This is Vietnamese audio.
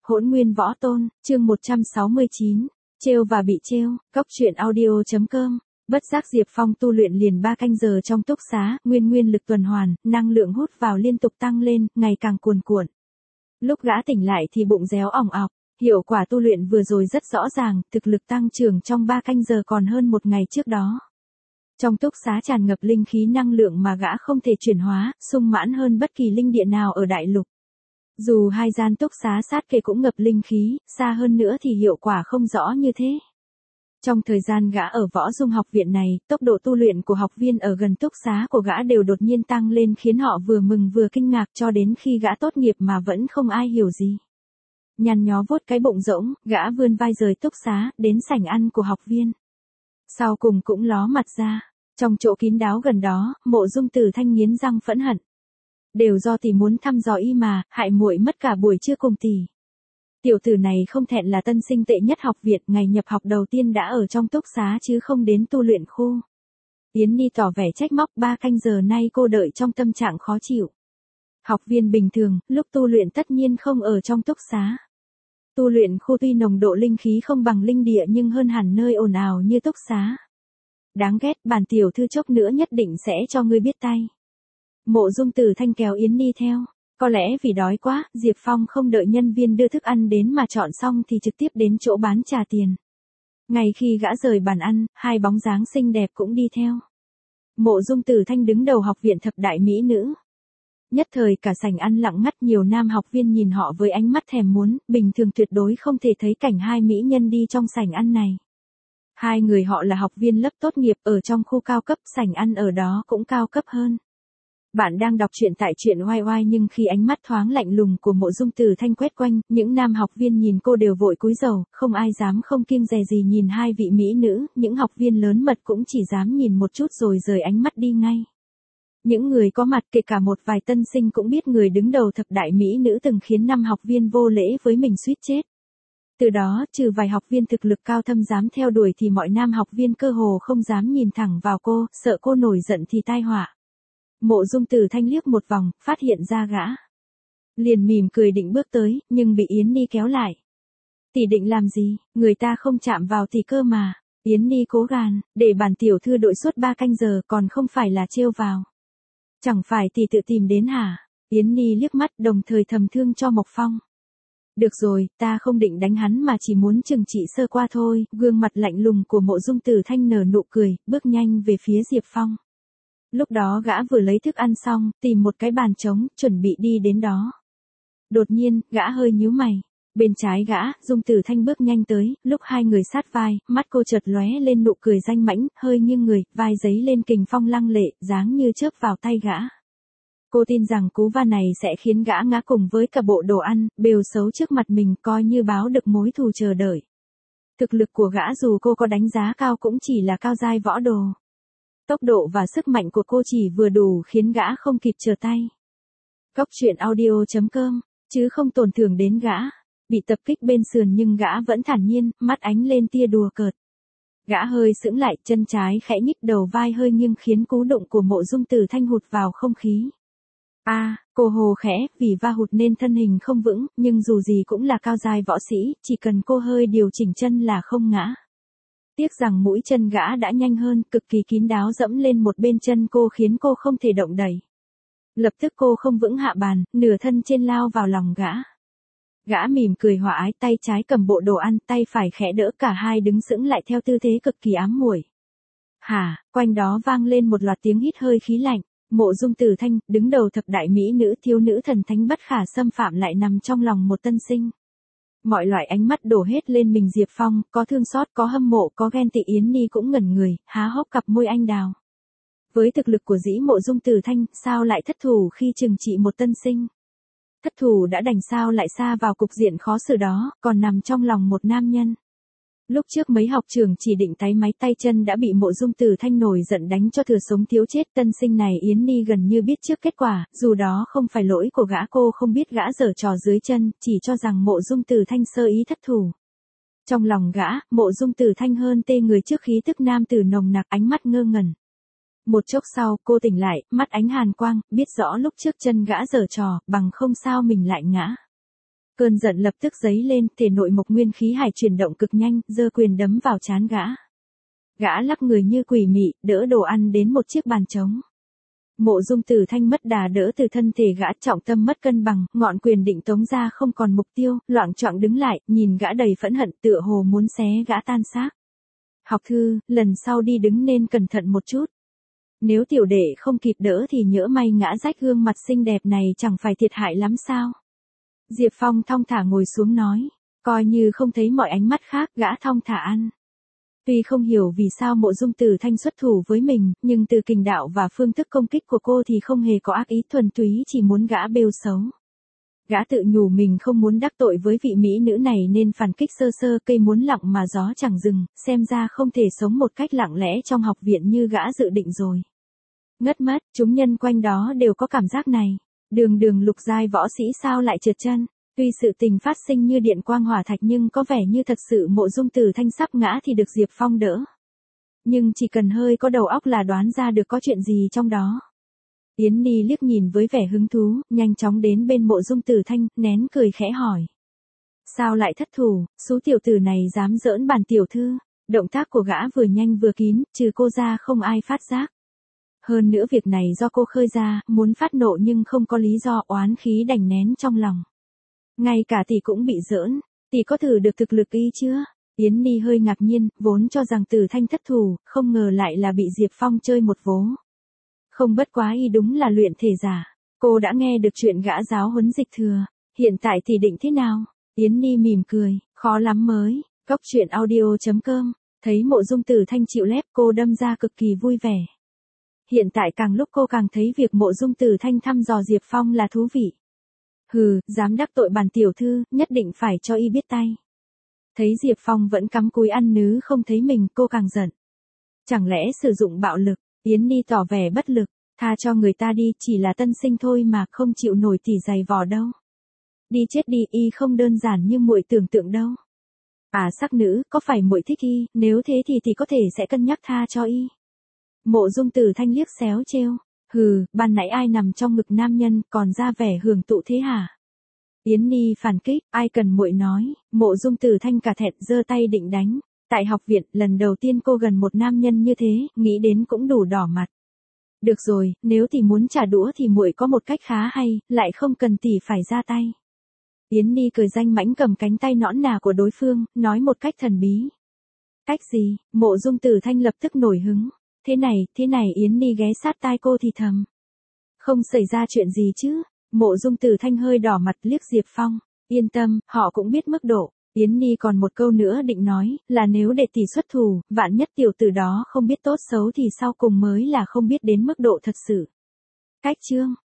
Hỗn nguyên võ tôn, chương 169, trêu và bị trêu, Cóc truyện audio.com. Bất giác Diệp Phong tu luyện liền 3 canh giờ trong túc xá, nguyên lực tuần hoàn, năng lượng hút vào liên tục tăng lên, ngày càng cuồn cuộn. Lúc gã tỉnh lại thì bụng réo ỏng ọc, hiệu quả tu luyện vừa rồi rất rõ ràng, thực lực tăng trưởng trong 3 canh giờ còn hơn một ngày trước đó. Trong túc xá tràn ngập linh khí năng lượng mà gã không thể chuyển hóa, sung mãn hơn bất kỳ linh địa nào ở đại lục. Dù hai gian túc xá sát kề cũng ngập linh khí, xa hơn nữa thì hiệu quả không rõ như thế. Trong thời gian gã ở võ dung học viện này, tốc độ tu luyện của học viên ở gần túc xá của gã đều đột nhiên tăng lên khiến họ vừa mừng vừa kinh ngạc cho đến khi gã tốt nghiệp mà vẫn không ai hiểu gì. Nhăn nhó vuốt cái bụng rỗng, gã vươn vai rời túc xá, đến sảnh ăn của học viên. Sau cùng cũng ló mặt ra, trong chỗ kín đáo gần đó, Mộ Dung Tử Thanh nghiến răng phẫn hận. Đều do tỷ muốn thăm dò y mà, hại muội mất cả buổi trưa cùng tỷ. Tiểu tử này không thẹn là tân sinh tệ nhất học viện, ngày nhập học đầu tiên đã ở trong túc xá chứ không đến tu luyện khu. Yến Nhi tỏ vẻ trách móc, 3 canh giờ nay cô đợi trong tâm trạng khó chịu. Học viên bình thường, lúc tu luyện tất nhiên không ở trong túc xá. Tu luyện khu tuy nồng độ linh khí không bằng linh địa nhưng hơn hẳn nơi ồn ào như túc xá. Đáng ghét, bản tiểu thư chốc nữa nhất định sẽ cho ngươi biết tay. Mộ Dung Tử Thanh kéo Yến Nhi theo. Có lẽ vì đói quá, Diệp Phong không đợi nhân viên đưa thức ăn đến mà chọn xong thì trực tiếp đến chỗ bán trả tiền. Ngay khi gã rời bàn ăn, hai bóng dáng xinh đẹp cũng đi theo. Mộ Dung Tử Thanh đứng đầu học viện thập đại mỹ nữ. Nhất thời cả sảnh ăn lặng ngắt, nhiều nam học viên nhìn họ với ánh mắt thèm muốn, bình thường tuyệt đối không thể thấy cảnh hai mỹ nhân đi trong sảnh ăn này. Hai người họ là học viên lớp tốt nghiệp ở trong khu cao cấp, sảnh ăn ở đó cũng cao cấp hơn. Bạn đang đọc truyện tại truyện oai oai, nhưng khi ánh mắt thoáng lạnh lùng của Mộ Dung Tử Thanh quét quanh, những nam học viên nhìn cô đều vội cúi rầu, không ai dám không kiêng dè gì nhìn hai vị mỹ nữ, những học viên lớn mật cũng chỉ dám nhìn một chút rồi rời ánh mắt đi ngay. Những người có mặt kể cả một vài tân sinh cũng biết người đứng đầu thập đại mỹ nữ từng khiến 5 học viên vô lễ với mình suýt chết. Từ đó, trừ vài học viên thực lực cao thâm dám theo đuổi thì mọi nam học viên cơ hồ không dám nhìn thẳng vào cô, sợ cô nổi giận thì tai họa. Mộ Dung Tử Thanh liếc một vòng, phát hiện ra gã. Liền mỉm cười định bước tới, nhưng bị Yến Nhi kéo lại. Tỷ định làm gì, người ta không chạm vào tỷ cơ mà. Yến Nhi cố gàn, để bản tiểu thư đội suốt 3 canh giờ còn không phải là trêu vào. Chẳng phải tỷ tự tìm đến hả? Yến Nhi liếc mắt đồng thời thầm thương cho Mộc Phong. Được rồi, ta không định đánh hắn mà chỉ muốn trừng trị sơ qua thôi. Gương mặt lạnh lùng của Mộ Dung Tử Thanh nở nụ cười, bước nhanh về phía Diệp Phong. Lúc đó gã vừa lấy thức ăn xong, tìm một cái bàn trống, chuẩn bị đi đến đó. Đột nhiên, gã hơi nhíu mày. Bên trái gã, Dung Tử Thanh bước nhanh tới, lúc hai người sát vai, mắt cô chợt lóe lên nụ cười danh mãnh, hơi nghiêng người, vai giấy lên kình phong lăng lệ, dáng như chớp vào tay gã. Cô tin rằng cú va này sẽ khiến gã ngã cùng với cả bộ đồ ăn, bều xấu trước mặt mình, coi như báo được mối thù chờ đợi. Thực lực của gã dù cô có đánh giá cao cũng chỉ là cao giai võ đồ. Tốc độ và sức mạnh của cô chỉ vừa đủ khiến gã không kịp trở tay. Cóc truyện audio.com, chứ không tổn thương đến gã. Bị tập kích bên sườn nhưng gã vẫn thản nhiên, mắt ánh lên tia đùa cợt. Gã hơi sững lại, chân trái khẽ nhích, đầu vai hơi nghiêng khiến cú đụng của Mộ Dung Tử Thanh hụt vào không khí. Cô hồ khẽ, vì va hụt nên thân hình không vững, nhưng dù gì cũng là cao giai võ sĩ, chỉ cần cô hơi điều chỉnh chân là không ngã. Tiếc rằng mũi chân gã đã nhanh hơn, cực kỳ kín đáo dẫm lên một bên chân cô khiến cô không thể động đậy. Lập tức cô không vững hạ bàn, nửa thân trên lao vào lòng gã. Gã mỉm cười hòa ái, tay trái cầm bộ đồ ăn, tay phải khẽ đỡ, cả hai đứng sững lại theo tư thế cực kỳ ám muội. Hả, quanh đó vang lên một loạt tiếng hít hơi khí lạnh. Mộ Dung Tử Thanh, đứng đầu thập đại mỹ nữ, thiếu nữ thần thánh bất khả xâm phạm lại nằm trong lòng một tân sinh. Mọi loại ánh mắt đổ hết lên mình Diệp Phong, có thương xót, có hâm mộ, có ghen tị. Yến Nhi cũng ngẩn người, há hốc cặp môi anh đào. Với thực lực của dĩ Mộ Dung Tử Thanh, sao lại thất thủ khi trừng trị một tân sinh? Thất thủ đã đành sao lại sa vào cục diện khó xử đó, còn nằm trong lòng một nam nhân. Lúc trước mấy học trưởng chỉ định táy máy tay chân đã bị Mộ Dung Tử Thanh nổi giận đánh cho thừa sống thiếu chết. Tân sinh này Yến Nhi gần như biết trước kết quả, dù đó không phải lỗi của gã, cô không biết gã giở trò dưới chân, chỉ cho rằng Mộ Dung Tử Thanh sơ ý thất thủ. Trong lòng gã, Mộ Dung Tử Thanh hơn tê người trước khí tức nam tử nồng nặc, ánh mắt ngơ ngẩn. Một chốc sau, cô tỉnh lại, mắt ánh hàn quang, biết rõ lúc trước chân gã giở trò, bằng không sao mình lại ngã. Cơn giận lập tức dấy lên, thể nội mộc nguyên khí hải chuyển động cực nhanh, giơ quyền đấm vào trán gã. Gã lắc người như quỷ mị, đỡ đồ ăn đến một chiếc bàn trống. Mộ Dung Tử Thanh mất đà đỡ từ thân thể gã, trọng tâm mất cân bằng, ngọn quyền định tống ra không còn mục tiêu, loạng choạng đứng lại, nhìn gã đầy phẫn hận, tựa hồ muốn xé gã tan xác. Học thư, lần sau đi đứng nên cẩn thận một chút. Nếu tiểu đệ không kịp đỡ thì nhỡ may ngã rách gương mặt xinh đẹp này chẳng phải thiệt hại lắm sao? Diệp Phong thong thả ngồi xuống nói, coi như không thấy mọi ánh mắt khác, gã thong thả ăn. Tuy không hiểu vì sao Mộ Dung Tử Thanh xuất thủ với mình, nhưng từ kình đạo và phương thức công kích của cô thì không hề có ác ý, thuần túy chỉ muốn gã bêu xấu. Gã tự nhủ mình không muốn đắc tội với vị mỹ nữ này nên phản kích sơ sơ, cây muốn lặng mà gió chẳng dừng, xem ra không thể sống một cách lặng lẽ trong học viện như gã dự định rồi. Ngất mất, chúng nhân quanh đó đều có cảm giác này. Đường đường lục giai võ sĩ sao lại trượt chân? Tuy sự tình phát sinh như điện quang hỏa thạch nhưng có vẻ như thật sự Mộ Dung Tử Thanh sắp ngã thì được Diệp Phong đỡ. Nhưng chỉ cần hơi có đầu óc là đoán ra được có chuyện gì trong đó. Yến Ni liếc nhìn với vẻ hứng thú, nhanh chóng đến bên Mộ Dung Tử Thanh, nén cười khẽ hỏi. Sao lại thất thủ, số tiểu tử này dám giỡn bản tiểu thư? Động tác của gã vừa nhanh vừa kín, trừ cô ra không ai phát giác. Hơn nữa việc này do cô khơi ra, muốn phát nộ nhưng không có lý do, oán khí đành nén trong lòng. Ngay cả tỷ cũng bị giỡn, tỷ có thử được thực lực y chưa? Yến Ni hơi ngạc nhiên, vốn cho rằng Tử Thanh thất thủ, không ngờ lại là bị Diệp Phong chơi một vố. Không, bất quá y đúng là luyện thể giả. Cô đã nghe được chuyện gã giáo huấn Dịch Thừa, hiện tại thì định thế nào? Yến Ni mỉm cười, khó lắm mới. Cốc truyện audio.com, thấy Mộ Dung Tử Thanh chịu lép, cô đâm ra cực kỳ vui vẻ. Hiện tại càng lúc cô càng thấy việc Mộ Dung Tử Thanh thăm dò Diệp Phong là thú vị. Hừ, dám đắc tội bản tiểu thư, nhất định phải cho y biết tay. Thấy Diệp Phong vẫn cắm cúi ăn nứ không thấy mình, cô càng giận. Chẳng lẽ sử dụng bạo lực? Yến Ni tỏ vẻ bất lực, tha cho người ta đi, chỉ là tân sinh thôi mà, không chịu nổi tỷ giày vò đâu. Đi chết đi, y không đơn giản như muội tưởng tượng đâu. À, sắc nữ, có phải muội thích y, nếu thế thì có thể sẽ cân nhắc tha cho y. Mộ Dung Tử Thanh liếc xéo trêu, hừ, ban nãy ai nằm trong ngực nam nhân còn ra vẻ hưởng thụ thế hả? Yến Ni phản kích, ai cần muội nói. Mộ Dung Tử Thanh cả thẹn giơ tay định đánh. Tại học viện, lần đầu tiên cô gần một nam nhân như thế, nghĩ đến cũng đủ đỏ mặt. Được rồi, nếu tỷ muốn trả đũa thì muội có một cách khá hay, lại không cần tỷ phải ra tay. Yến Ni cười danh mãnh cầm cánh tay nõn nà của đối phương, nói một cách thần bí. Cách gì? Mộ Dung Tử Thanh lập tức nổi hứng. Thế này, Yến Ni ghé sát tai cô thì thầm. Không xảy ra chuyện gì chứ? Mộ Dung Tử Thanh hơi đỏ mặt liếc Diệp Phong. Yên tâm, họ cũng biết mức độ. Yến Ni còn một câu nữa định nói, là nếu để tỷ xuất thủ, vạn nhất tiểu tử đó không biết tốt xấu thì sau cùng mới là không biết đến mức độ thật sự. Cách chương